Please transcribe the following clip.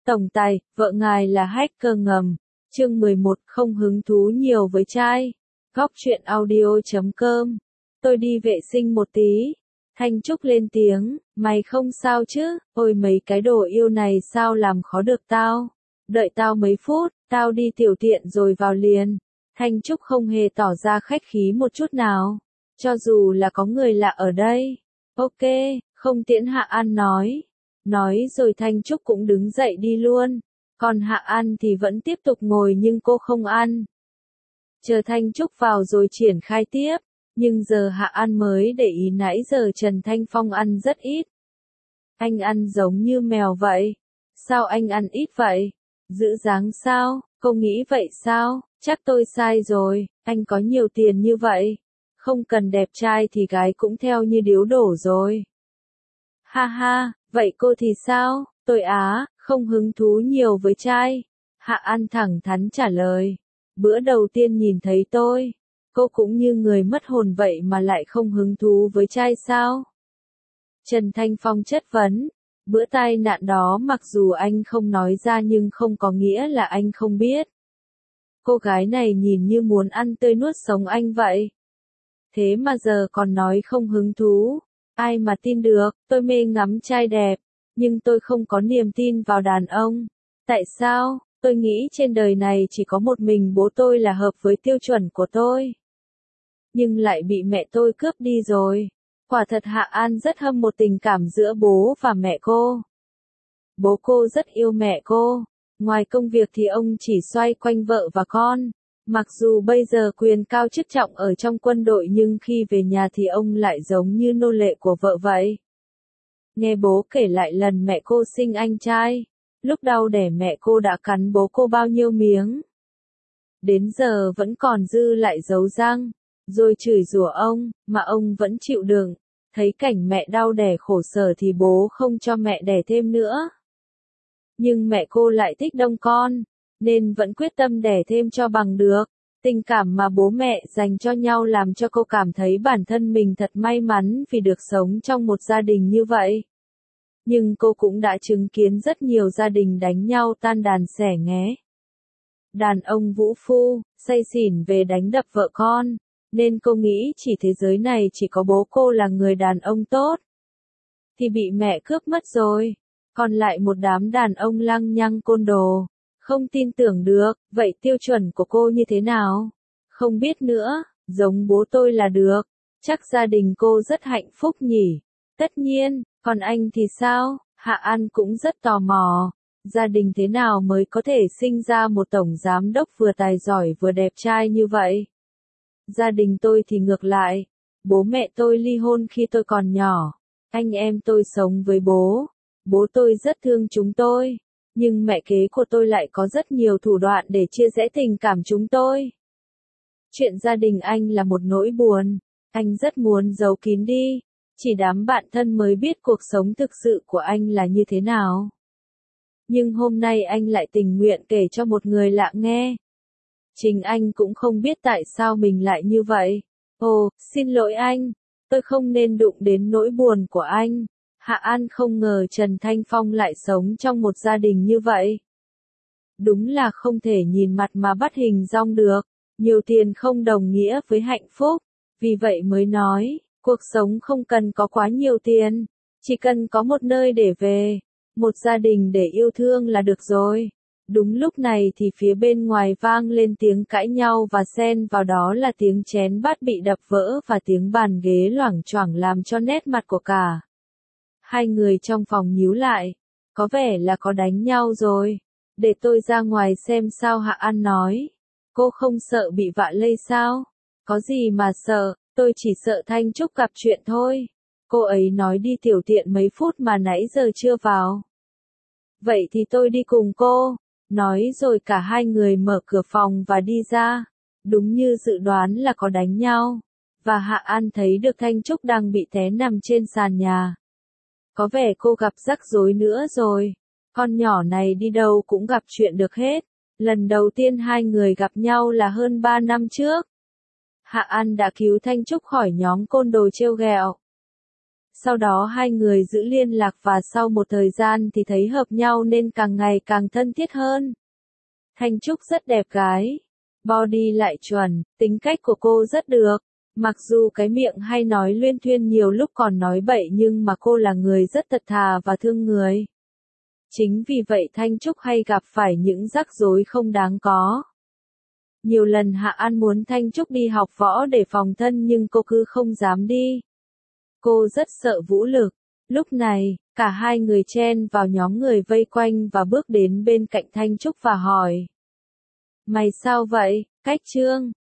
Tổng tài, vợ ngài là hacker ngầm. Chương 11, không hứng thú nhiều với trai. Góc truyện audio.com. Tôi đi vệ sinh một tí. Thanh Trúc lên tiếng, mày không sao chứ? Ôi mấy cái đồ yêu này sao làm khó được tao? Đợi tao mấy phút, tao đi tiểu tiện rồi vào liền. Thanh Trúc không hề tỏ ra khách khí một chút nào. Cho dù là có người lạ ở đây. Ok, không tiễn Hạ An nói. Nói rồi Thanh Trúc cũng đứng dậy đi luôn. Còn Hạ An thì vẫn tiếp tục ngồi nhưng cô không ăn. Chờ Thanh Trúc vào rồi triển khai tiếp. Nhưng giờ Hạ An mới để ý nãy giờ Trần Thanh Phong ăn rất ít. Anh ăn giống như mèo vậy. Sao anh ăn ít vậy? Giữ dáng sao? Cô nghĩ vậy sao? Chắc tôi sai rồi, anh có nhiều tiền như vậy. Không cần đẹp trai thì gái cũng theo như điếu đổ rồi. Ha ha, vậy cô thì sao? Tôi không hứng thú nhiều với trai. Hạ An thẳng thắn trả lời. Bữa đầu tiên nhìn thấy tôi, cô cũng như người mất hồn vậy mà lại không hứng thú với trai sao? Trần Thanh Phong chất vấn. Bữa tai nạn đó mặc dù anh không nói ra nhưng không có nghĩa là anh không biết. Cô gái này nhìn như muốn ăn tươi nuốt sống anh vậy. Thế mà giờ còn nói không hứng thú. Ai mà tin được, tôi mê ngắm trai đẹp, nhưng tôi không có niềm tin vào đàn ông. Tại sao? Tôi nghĩ trên đời này chỉ có một mình bố tôi là hợp với tiêu chuẩn của tôi. Nhưng lại bị mẹ tôi cướp đi rồi. Quả thật Hạ An rất hâm mộ tình cảm giữa bố và mẹ cô. Bố cô rất yêu mẹ cô. Ngoài công việc thì ông chỉ xoay quanh vợ và con. Mặc dù bây giờ quyền cao chức trọng ở trong quân đội nhưng khi về nhà thì ông lại giống như nô lệ của vợ vậy. Nghe bố kể lại lần mẹ cô sinh anh trai. Lúc đau đẻ mẹ cô đã cắn bố cô bao nhiêu miếng. Đến giờ vẫn còn dư lại dấu răng. Rồi chửi rủa ông, mà ông vẫn chịu đựng. Thấy cảnh mẹ đau đẻ khổ sở thì bố không cho mẹ đẻ thêm nữa. Nhưng mẹ cô lại thích đông con, nên vẫn quyết tâm đẻ thêm cho bằng được. Tình cảm mà bố mẹ dành cho nhau làm cho cô cảm thấy bản thân mình thật may mắn vì được sống trong một gia đình như vậy. Nhưng cô cũng đã chứng kiến rất nhiều gia đình đánh nhau tan đàn xẻ nghé. Đàn ông vũ phu, say xỉn về đánh đập vợ con, nên cô nghĩ chỉ thế giới này chỉ có bố cô là người đàn ông tốt. Thì bị mẹ cướp mất rồi. Còn lại một đám đàn ông lăng nhăng côn đồ. Không tin tưởng được, vậy tiêu chuẩn của cô như thế nào? Không biết nữa, giống bố tôi là được. Chắc gia đình cô rất hạnh phúc nhỉ? Tất nhiên, còn anh thì sao? Hạ An cũng rất tò mò. Gia đình thế nào mới có thể sinh ra một tổng giám đốc vừa tài giỏi vừa đẹp trai như vậy? Gia đình tôi thì ngược lại. Bố mẹ tôi ly hôn khi tôi còn nhỏ. Anh em tôi sống với bố. Bố tôi rất thương chúng tôi, nhưng mẹ kế của tôi lại có rất nhiều thủ đoạn để chia rẽ tình cảm chúng tôi. Chuyện gia đình anh là một nỗi buồn, anh rất muốn giấu kín đi, chỉ đám bạn thân mới biết cuộc sống thực sự của anh là như thế nào. Nhưng hôm nay anh lại tình nguyện kể cho một người lạ nghe. Chính anh cũng không biết tại sao mình lại như vậy. Ồ, xin lỗi anh, tôi không nên đụng đến nỗi buồn của anh. Hạ An không ngờ Trần Thanh Phong lại sống trong một gia đình như vậy. Đúng là không thể nhìn mặt mà bắt hình dong được. Nhiều tiền không đồng nghĩa với hạnh phúc. Vì vậy mới nói, cuộc sống không cần có quá nhiều tiền. Chỉ cần có một nơi để về. Một gia đình để yêu thương là được rồi. Đúng lúc này thì phía bên ngoài vang lên tiếng cãi nhau và xen vào đó là tiếng chén bát bị đập vỡ và tiếng bàn ghế loảng choảng làm cho nét mặt của cả hai người trong phòng nhíu lại. Có vẻ là có đánh nhau rồi. Để tôi ra ngoài xem sao, Hạ An nói. Cô không sợ bị vạ lây sao? Có gì mà sợ, tôi chỉ sợ Thanh Trúc gặp chuyện thôi. Cô ấy nói đi tiểu tiện mấy phút mà nãy giờ chưa vào. Vậy thì tôi đi cùng cô. Nói rồi cả hai người mở cửa phòng và đi ra. Đúng như dự đoán là có đánh nhau. Và Hạ An thấy được Thanh Trúc đang bị té nằm trên sàn nhà. Có vẻ cô gặp rắc rối nữa rồi. Con nhỏ này đi đâu cũng gặp chuyện được hết. Lần đầu tiên hai người gặp nhau là hơn 3 năm trước. Hạ An đã cứu Thanh Trúc khỏi nhóm côn đồ trêu ghẹo. Sau đó hai người giữ liên lạc và sau một thời gian thì thấy hợp nhau nên càng ngày càng thân thiết hơn. Thanh Trúc rất đẹp gái, body lại chuẩn, tính cách của cô rất được. Mặc dù cái miệng hay nói luyên thuyên nhiều lúc còn nói bậy nhưng mà cô là người rất thật thà và thương người. Chính vì vậy Thanh Trúc hay gặp phải những rắc rối không đáng có. Nhiều lần Hạ An muốn Thanh Trúc đi học võ để phòng thân nhưng cô cứ không dám đi. Cô rất sợ vũ lực. Lúc này, cả hai người chen vào nhóm người vây quanh và bước đến bên cạnh Thanh Trúc và hỏi. Mày sao vậy, Cách Trương?